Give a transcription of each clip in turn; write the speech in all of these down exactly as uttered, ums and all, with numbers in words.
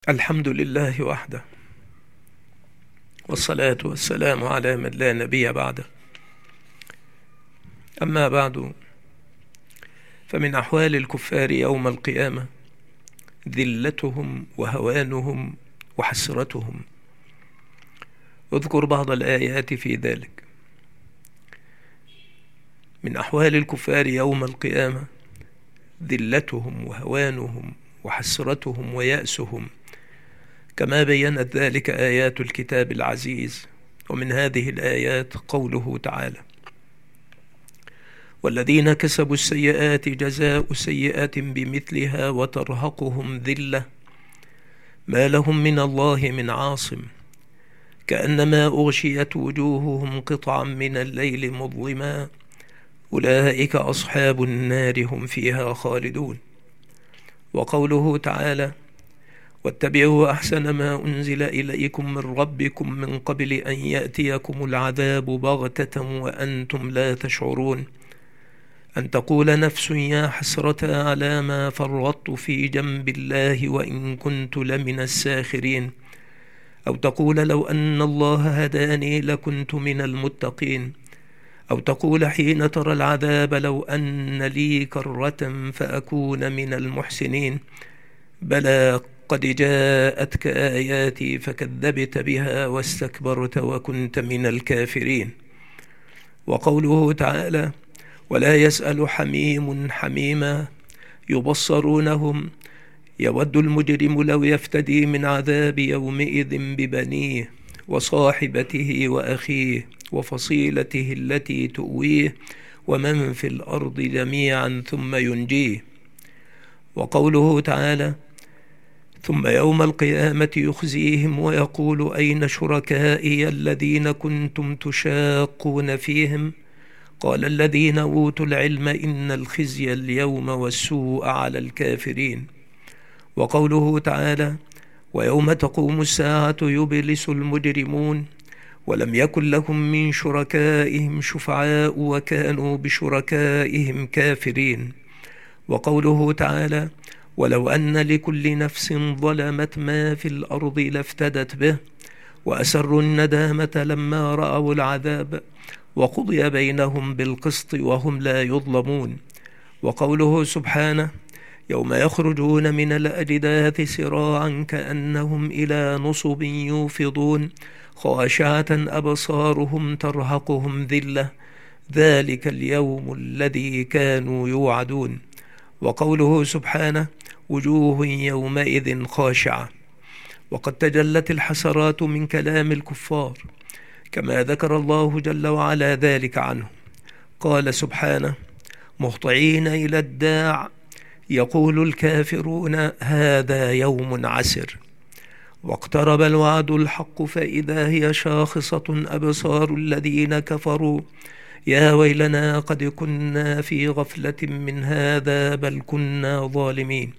الحمد لله وحده، والصلاة والسلام على من لا نبي بعده. أما بعد، فمن أحوال الكفار يوم القيامة ذلتهم وهوانهم وحسرتهم. اذكر بعض الآيات في ذلك. من أحوال الكفار يوم القيامة ذلتهم وهوانهم وحسرتهم ويأسهم، كما بيّنت ذلك آيات الكتاب العزيز. ومن هذه الآيات قوله تعالى: والذين كسبوا السيئات جزاء سيئة بمثلها وترهقهم ذلة ما لهم من الله من عاصم كأنما أغشيت وجوههم قطعا من الليل مظلما أولئك أصحاب النار هم فيها خالدون. وقوله تعالى: واتبعوا أحسن ما أنزل إليكم من ربكم من قبل أن يأتيكم العذاب بغتة وأنتم لا تشعرون أن تقول نفس يا حسرة على ما فرطت في جنب الله وإن كنت لمن الساخرين، أو تقول لو أن الله هداني لكنت من المتقين، أو تقول حين ترى العذاب لو أن لي كرة فأكون من المحسنين. بلى قد جاءتك آياتي فكذبت بها واستكبرت وكنت من الكافرين. وقوله تعالى: ولا يسأل حميم حميما يبصرونهم يود المجرم لو يفتدي من عذاب يومئذ ببنيه وصاحبته وأخيه وفصيلته التي تؤويه ومن في الأرض جميعا ثم ينجيه. وقوله تعالى: ثم يوم القيامة يخزيهم ويقول أين شركائي الذين كنتم تشاقون فيهم قال الذين أوتوا العلم إن الخزي اليوم والسوء على الكافرين. وقوله تعالى: ويوم تقوم الساعة يبلس المجرمون ولم يكن لهم من شركائهم شفعاء وكانوا بشركائهم كافرين. وقوله تعالى: ولو أن لكل نفس ظلمت ما في الأرض لافتدت به وأسروا الندامة لما رأوا العذاب وقضي بينهم بالقسط وهم لا يظلمون. وقوله سبحانه: يوم يخرجون من الأجداث سراعا كأنهم إلى نصب يوفضون خاشعة أبصارهم ترهقهم ذلة ذلك اليوم الذي كانوا يوعدون. وقوله سبحانه: وجوه يومئذ خاشعة. وقد تجلت الحسرات من كلام الكفار كما ذكر الله جل وعلا ذلك عنه. قال سبحانه: مهطعين إلى الداع يقول الكافرون هذا يوم عسر واقترب الوعد الحق فإذا هي شاخصة أبصار الذين كفروا يا ويلنا قد كنا في غفلة من هذا بل كنا ظالمين.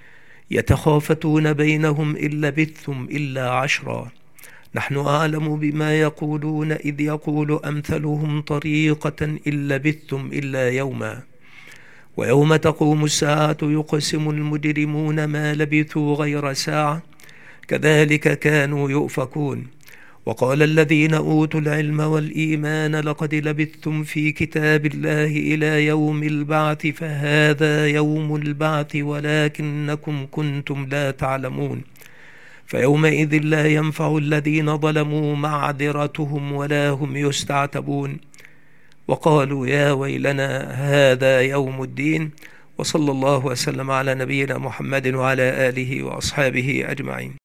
يتخافتون بينهم إن لبثتم إلا عشرا نحن أعلم بما يقولون إذ يقول أمثلهم طريقة إن لبثتم إلا يوما. ويوم تقوم الساعة يقسم المجرمون ما لبثوا غير ساعة كذلك كانوا يؤفكون. وقال الذين أوتوا العلم والإيمان لقد لبثتم في كتاب الله إلى يوم البعث فهذا يوم البعث ولكنكم كنتم لا تعلمون. فيومئذ لا ينفع الذين ظلموا معذرتهم ولا هم يستعتبون وقالوا يا ويلنا هذا يوم الدين. وصلى الله وسلم على نبينا محمد وعلى آله وأصحابه أجمعين.